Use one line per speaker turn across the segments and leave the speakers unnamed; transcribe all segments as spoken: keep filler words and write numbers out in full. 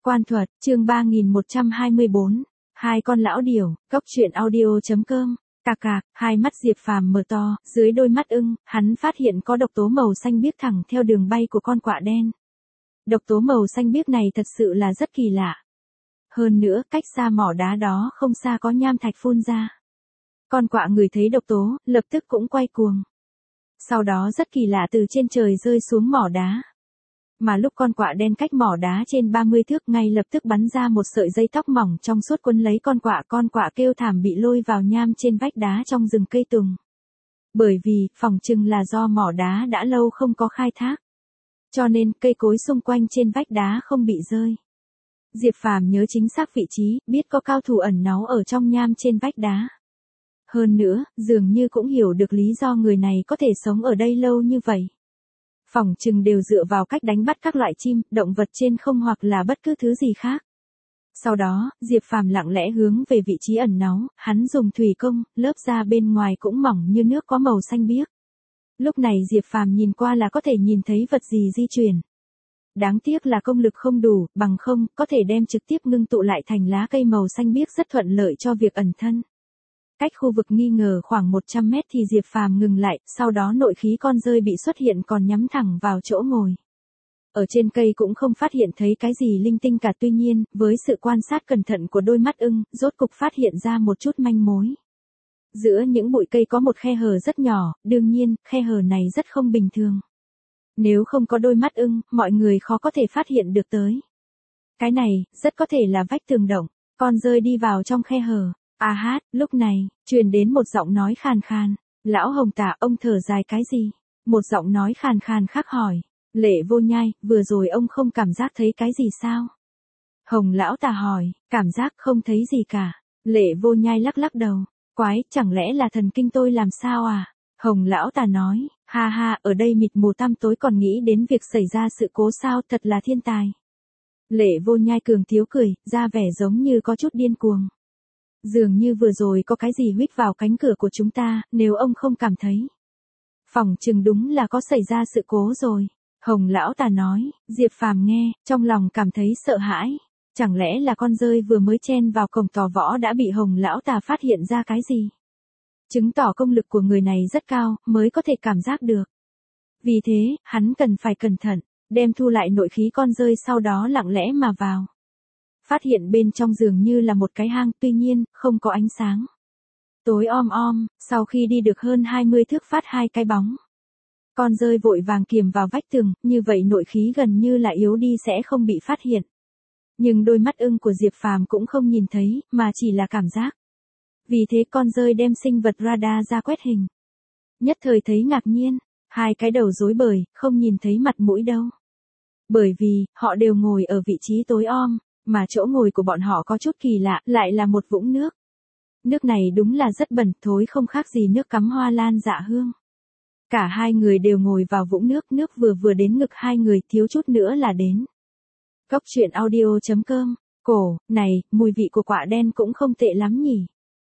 Quan thuật, chương ba nghìn một trăm hai mươi bốn. Hai con lão điểu, cốc truyện audio.com. Cạc cạc, hai mắt Diệp Phàm mở to, dưới đôi mắt ưng, hắn phát hiện có độc tố màu xanh biếc thẳng theo đường bay của con quạ đen. Độc tố màu xanh biếc này thật sự là rất kỳ lạ. Hơn nữa, cách xa mỏ đá đó không xa có nham thạch phun ra. Con quạ người thấy độc tố, lập tức cũng quay cuồng. Sau đó rất kỳ lạ từ trên trời rơi xuống mỏ đá. Mà lúc con quạ đen cách mỏ đá trên ba mươi thước ngay lập tức bắn ra một sợi dây tóc mỏng trong suốt quấn lấy con quạ. Con quạ kêu thảm bị lôi vào nham trên vách đá trong rừng cây tùng. Bởi vì, phỏng chừng là do mỏ đá đã lâu không có khai thác. Cho nên, cây cối xung quanh trên vách đá không bị rơi. Diệp Phàm nhớ chính xác vị trí, biết có cao thủ ẩn náu ở trong nham trên vách đá. Hơn nữa, dường như cũng hiểu được lý do người này có thể sống ở đây lâu như vậy. Phỏng chừng đều dựa vào cách đánh bắt các loại chim, động vật trên không hoặc là bất cứ thứ gì khác. Sau đó, Diệp Phàm lặng lẽ hướng về vị trí ẩn náu, hắn dùng thủy công, lớp da bên ngoài cũng mỏng như nước có màu xanh biếc. Lúc này Diệp Phàm nhìn qua là có thể nhìn thấy vật gì di chuyển. Đáng tiếc là công lực không đủ, bằng không, có thể đem trực tiếp ngưng tụ lại thành lá cây màu xanh biếc rất thuận lợi cho việc ẩn thân. Cách khu vực nghi ngờ khoảng một trăm mét thì Diệp Phàm ngừng lại, sau đó nội khí con dơi bị xuất hiện còn nhắm thẳng vào chỗ ngồi. Ở trên cây cũng không phát hiện thấy cái gì linh tinh cả, tuy nhiên, với sự quan sát cẩn thận của đôi mắt ưng, rốt cục phát hiện ra một chút manh mối. Giữa những bụi cây có một khe hở rất nhỏ, đương nhiên, khe hở này rất không bình thường. Nếu không có đôi mắt ưng, mọi người khó có thể phát hiện được tới. Cái này, rất có thể là vách tường động, con dơi đi vào trong khe hở. A hát, lúc này, truyền đến một giọng nói khàn khàn. Lão Hồng Tả, ông thở dài cái gì? Một giọng nói khàn khàn khác hỏi. Lệ Vô Nhai, vừa rồi ông không cảm giác thấy cái gì sao? Hồng Lão Tả hỏi, cảm giác không thấy gì cả. Lệ Vô Nhai lắc lắc đầu. Quái, chẳng lẽ là thần kinh tôi làm sao à? Hồng Lão Tả nói, ha ha, ở đây mịt mù tăm tối còn nghĩ đến việc xảy ra sự cố sao, thật là thiên tài. Lệ Vô Nhai cường tiếu cười, ra vẻ giống như có chút điên cuồng. Dường như vừa rồi có cái gì huýt vào cánh cửa của chúng ta, nếu ông không cảm thấy. Phỏng chừng đúng là có xảy ra sự cố rồi. Hồng Lão Tả nói, Diệp Phàm nghe, trong lòng cảm thấy sợ hãi. Chẳng lẽ là con dơi vừa mới chen vào cổng tò võ đã bị Hồng Lão Tả phát hiện ra cái gì? Chứng tỏ công lực của người này rất cao, mới có thể cảm giác được. Vì thế, hắn cần phải cẩn thận, đem thu lại nội khí con dơi sau đó lặng lẽ mà vào. Phát hiện bên trong giường như là một cái hang, tuy nhiên, không có ánh sáng. Tối om om, sau khi đi được hơn hai mươi thước phát hai cái bóng. Con dơi vội vàng kiềm vào vách tường, như vậy nội khí gần như là yếu đi sẽ không bị phát hiện. Nhưng đôi mắt ưng của Diệp Phàm cũng không nhìn thấy, mà chỉ là cảm giác. Vì thế con dơi đem sinh vật radar ra quét hình. Nhất thời thấy ngạc nhiên, hai cái đầu rối bời, không nhìn thấy mặt mũi đâu. Bởi vì, họ đều ngồi ở vị trí tối om. Mà chỗ ngồi của bọn họ có chút kỳ lạ, lại là một vũng nước. Nước này đúng là rất bẩn, thối không khác gì nước cắm hoa lan dạ hương. Cả hai người đều ngồi vào vũng nước, nước vừa vừa đến ngực hai người, thiếu chút nữa là đến. Cốc truyện audio.com, cổ, này, mùi vị của quạ đen cũng không tệ lắm nhỉ.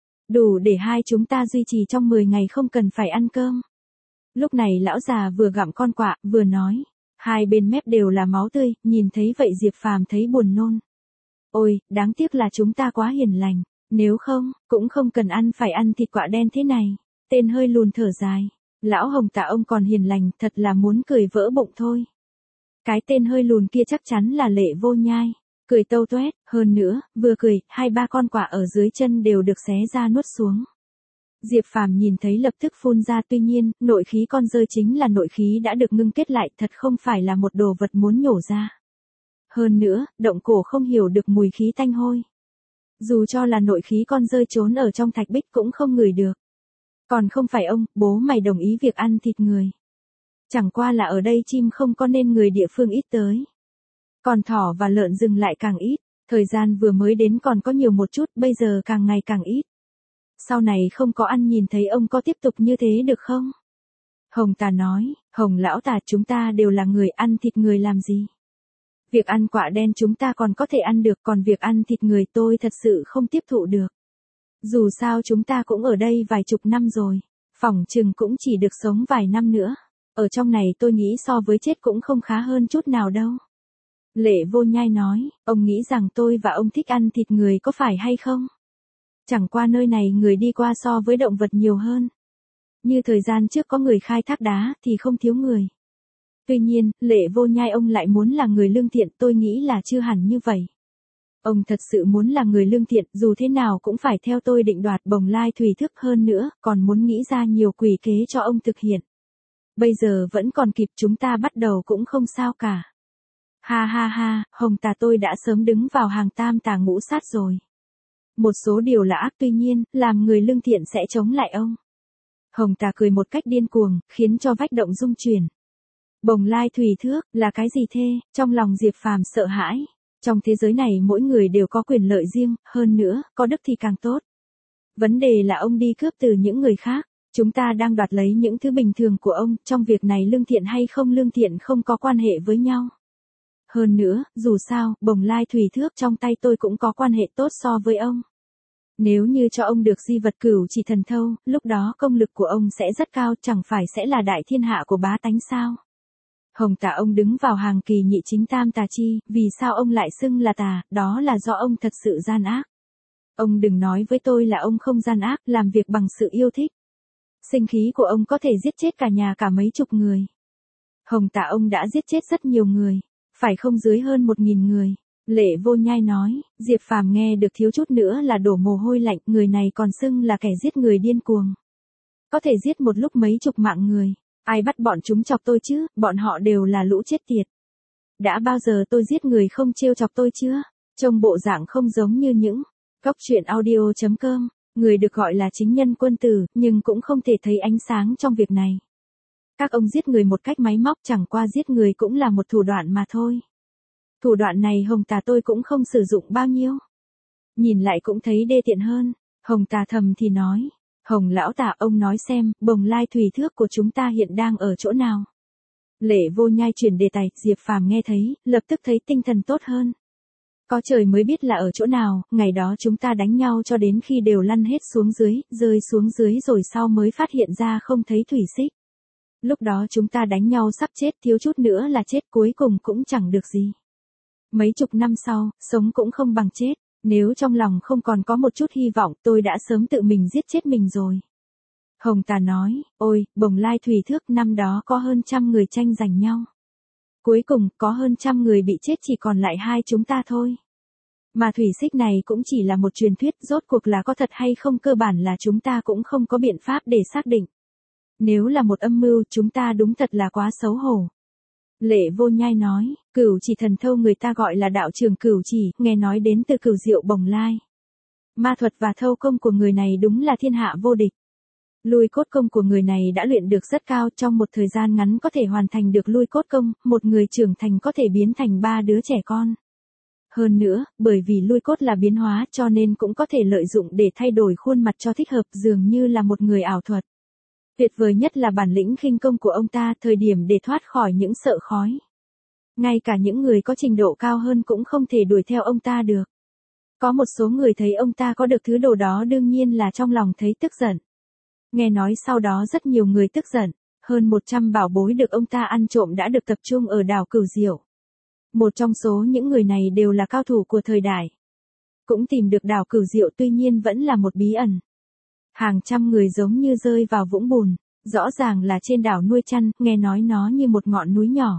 Đủ để hai chúng ta duy trì trong mười ngày không cần phải ăn cơm. Lúc này lão già vừa gặm con quạ, vừa nói. Hai bên mép đều là máu tươi, nhìn thấy vậy Diệp Phàm thấy buồn nôn. Ôi, đáng tiếc là chúng ta quá hiền lành, nếu không, cũng không cần ăn phải ăn thịt quạ đen thế này. Tên hơi lùn thở dài, lão Hồng Tả ông còn hiền lành, thật là muốn cười vỡ bụng thôi. Cái tên hơi lùn kia chắc chắn là Lệ Vô Nhai, cười tâu toét, hơn nữa, vừa cười, hai ba con quạ ở dưới chân đều được xé ra nuốt xuống. Diệp Phàm nhìn thấy lập tức phun ra, tuy nhiên, nội khí con dơi chính là nội khí đã được ngưng kết lại, thật không phải là một đồ vật muốn nhổ ra. Hơn nữa, động cổ không hiểu được mùi khí tanh hôi. Dù cho là nội khí con dơi trốn ở trong thạch bích cũng không ngửi được. Còn không phải ông, bố mày đồng ý việc ăn thịt người. Chẳng qua là ở đây chim không có nên người địa phương ít tới. Còn thỏ và lợn rừng lại càng ít, thời gian vừa mới đến còn có nhiều một chút, bây giờ càng ngày càng ít. Sau này không có ăn nhìn thấy ông có tiếp tục như thế được không? Hồng Tả nói, Hồng Lão Tả, chúng ta đều là người, ăn thịt người làm gì? Việc ăn quạ đen chúng ta còn có thể ăn được, còn việc ăn thịt người tôi thật sự không tiếp thụ được. Dù sao chúng ta cũng ở đây vài chục năm rồi, phỏng chừng cũng chỉ được sống vài năm nữa. Ở trong này tôi nghĩ so với chết cũng không khá hơn chút nào đâu. Lệ Vô Nhai nói, ông nghĩ rằng tôi và ông thích ăn thịt người có phải hay không? Chẳng qua nơi này người đi qua so với động vật nhiều hơn. Như thời gian trước có người khai thác đá thì không thiếu người. Tuy nhiên, Lệ Vô Nhai ông lại muốn là người lương thiện, tôi nghĩ là chưa hẳn như vậy. Ông thật sự muốn là người lương thiện, dù thế nào cũng phải theo tôi định đoạt bồng lai thủy thức hơn nữa, còn muốn nghĩ ra nhiều quỷ kế cho ông thực hiện. Bây giờ vẫn còn kịp, chúng ta bắt đầu cũng không sao cả. Ha ha ha, Hồng Tà tôi đã sớm đứng vào hàng tam tà ngũ sát rồi. Một số điều là ác, tuy nhiên, làm người lương thiện sẽ chống lại ông. Hồng Tà cười một cách điên cuồng, khiến cho vách động rung chuyển. Bồng lai thủy thước, là cái gì thế? Trong lòng Diệp Phàm sợ hãi. Trong thế giới này mỗi người đều có quyền lợi riêng, hơn nữa, có đức thì càng tốt. Vấn đề là ông đi cướp từ những người khác. Chúng ta đang đoạt lấy những thứ bình thường của ông, trong việc này lương thiện hay không lương thiện không có quan hệ với nhau. Hơn nữa, dù sao, bồng lai thủy thước trong tay tôi cũng có quan hệ tốt so với ông. Nếu như cho ông được di vật cửu chỉ thần thâu, lúc đó công lực của ông sẽ rất cao, chẳng phải sẽ là đại thiên hạ của bá tánh sao? Hồng Tà ông đứng vào hàng kỳ nhị chính tam tà chi, vì sao ông lại xưng là tà, đó là do ông thật sự gian ác. Ông đừng nói với tôi là ông không gian ác, làm việc bằng sự yêu thích. Sinh khí của ông có thể giết chết cả nhà cả mấy chục người. Hồng Tà ông đã giết chết rất nhiều người, phải không dưới hơn một nghìn người. Lệ Vô Nhai nói, Diệp Phàm nghe được thiếu chút nữa là đổ mồ hôi lạnh, người này còn xưng là kẻ giết người điên cuồng. Có thể giết một lúc mấy chục mạng người. Ai bắt bọn chúng chọc tôi chứ, bọn họ đều là lũ chết tiệt. Đã bao giờ tôi giết người không trêu chọc tôi chưa? Trông bộ dạng không giống như những cóc truyện audio chấm com, người được gọi là chính nhân quân tử, nhưng cũng không thể thấy ánh sáng trong việc này. Các ông giết người một cách máy móc, chẳng qua giết người cũng là một thủ đoạn mà thôi. Thủ đoạn này Hồng Tà tôi cũng không sử dụng bao nhiêu. Nhìn lại cũng thấy đê tiện hơn. Hồng Tà thầm thì nói. Hồng lão Tà ông nói xem, bồng lai thủy thước của chúng ta hiện đang ở chỗ nào? Lệ Vô Nhai chuyển đề tài, Diệp Phàm nghe thấy, lập tức thấy tinh thần tốt hơn. Có trời mới biết là ở chỗ nào, ngày đó chúng ta đánh nhau cho đến khi đều lăn hết xuống dưới, rơi xuống dưới rồi sau mới phát hiện ra không thấy thủy xích. Lúc đó chúng ta đánh nhau sắp chết, thiếu chút nữa là chết, cuối cùng cũng chẳng được gì. Mấy chục năm sau, sống cũng không bằng chết. Nếu trong lòng không còn có một chút hy vọng, tôi đã sớm tự mình giết chết mình rồi. Hồng Tà nói, ôi, bồng lai thủy thước năm đó có hơn trăm người tranh giành nhau. Cuối cùng, có hơn trăm người bị chết, chỉ còn lại hai chúng ta thôi. Mà thủy xích này cũng chỉ là một truyền thuyết, rốt cuộc là có thật hay không cơ bản là chúng ta cũng không có biện pháp để xác định. Nếu là một âm mưu, chúng ta đúng thật là quá xấu hổ. Lệ Vô Nhai nói, cửu chỉ thần thâu người ta gọi là đạo trường cửu chỉ, nghe nói đến từ cửu diệu bồng lai. Ma thuật và thâu công của người này đúng là thiên hạ vô địch. Lui cốt công của người này đã luyện được rất cao, trong một thời gian ngắn có thể hoàn thành được lui cốt công, một người trưởng thành có thể biến thành ba đứa trẻ con. Hơn nữa, bởi vì lui cốt là biến hóa cho nên cũng có thể lợi dụng để thay đổi khuôn mặt cho thích hợp, dường như là một người ảo thuật. Tuyệt vời nhất là bản lĩnh khinh công của ông ta, thời điểm để thoát khỏi những sợ khói. Ngay cả những người có trình độ cao hơn cũng không thể đuổi theo ông ta được. Có một số người thấy ông ta có được thứ đồ đó đương nhiên là trong lòng thấy tức giận. Nghe nói sau đó rất nhiều người tức giận, hơn một trăm bảo bối được ông ta ăn trộm đã được tập trung ở đảo Cửu Diệu. Một trong số những người này đều là cao thủ của thời đại. Cũng tìm được đảo Cửu Diệu, tuy nhiên vẫn là một bí ẩn. Hàng trăm người giống như rơi vào vũng bùn, rõ ràng là trên đảo nuôi chăn, nghe nói nó như một ngọn núi nhỏ.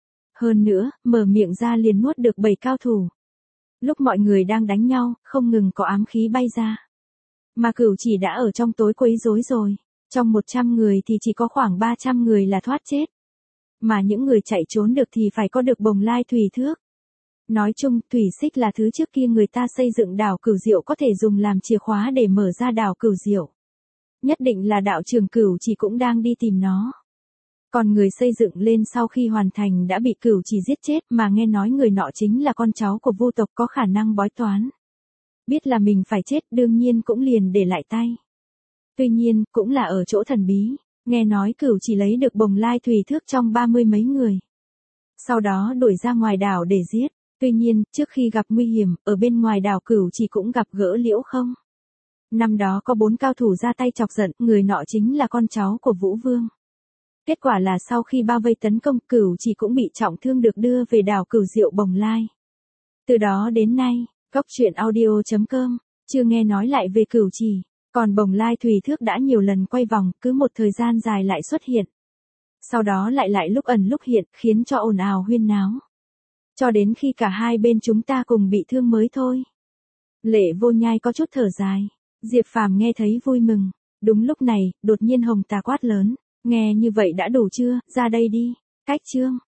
Hơn nữa, mở miệng ra liền nuốt được bảy cao thủ. Lúc mọi người đang đánh nhau, không ngừng có ám khí bay ra. Mà cửu chỉ đã ở trong tối quấy rối rồi. Trong một trăm người thì chỉ có khoảng ba trăm người là thoát chết. Mà những người chạy trốn được thì phải có được bồng lai thủy thước. Nói chung, thủy xích là thứ trước kia người ta xây dựng đảo Cửu Diệu có thể dùng làm chìa khóa để mở ra đảo Cửu Diệu. Nhất định là đạo trường Cửu chỉ cũng đang đi tìm nó. Còn người xây dựng lên sau khi hoàn thành đã bị Cửu chỉ giết chết, mà nghe nói người nọ chính là con cháu của Vu tộc có khả năng bói toán. Biết là mình phải chết đương nhiên cũng liền để lại tay. Tuy nhiên, cũng là ở chỗ thần bí, nghe nói Cửu chỉ lấy được bồng lai thủy thước trong ba mươi mấy người. Sau đó đuổi ra ngoài đảo để giết. Tuy nhiên, trước khi gặp nguy hiểm, ở bên ngoài đảo Cửu chỉ cũng gặp gỡ Liễu Không. Năm đó có bốn cao thủ ra tay chọc giận, người nọ chính là con cháu của Vũ Vương. Kết quả là sau khi bao vây tấn công, Cửu Chỉ cũng bị trọng thương được đưa về đảo Cửu Diệu Bồng Lai. Từ đó đến nay, Cốc truyện audio chấm com chưa nghe nói lại về Cửu Chỉ, còn Bồng Lai Thủy Thước đã nhiều lần quay vòng, cứ một thời gian dài lại xuất hiện. Sau đó lại lại lúc ẩn lúc hiện, khiến cho ồn ào huyên náo. Cho đến khi cả hai bên chúng ta cùng bị thương mới thôi. Lệ Vô Nhai có chút thở dài. Diệp Phàm nghe thấy vui mừng. Đúng lúc này, đột nhiên Hồng Tà quát lớn. Nghe như vậy đã đủ chưa, ra đây đi. Cách chương.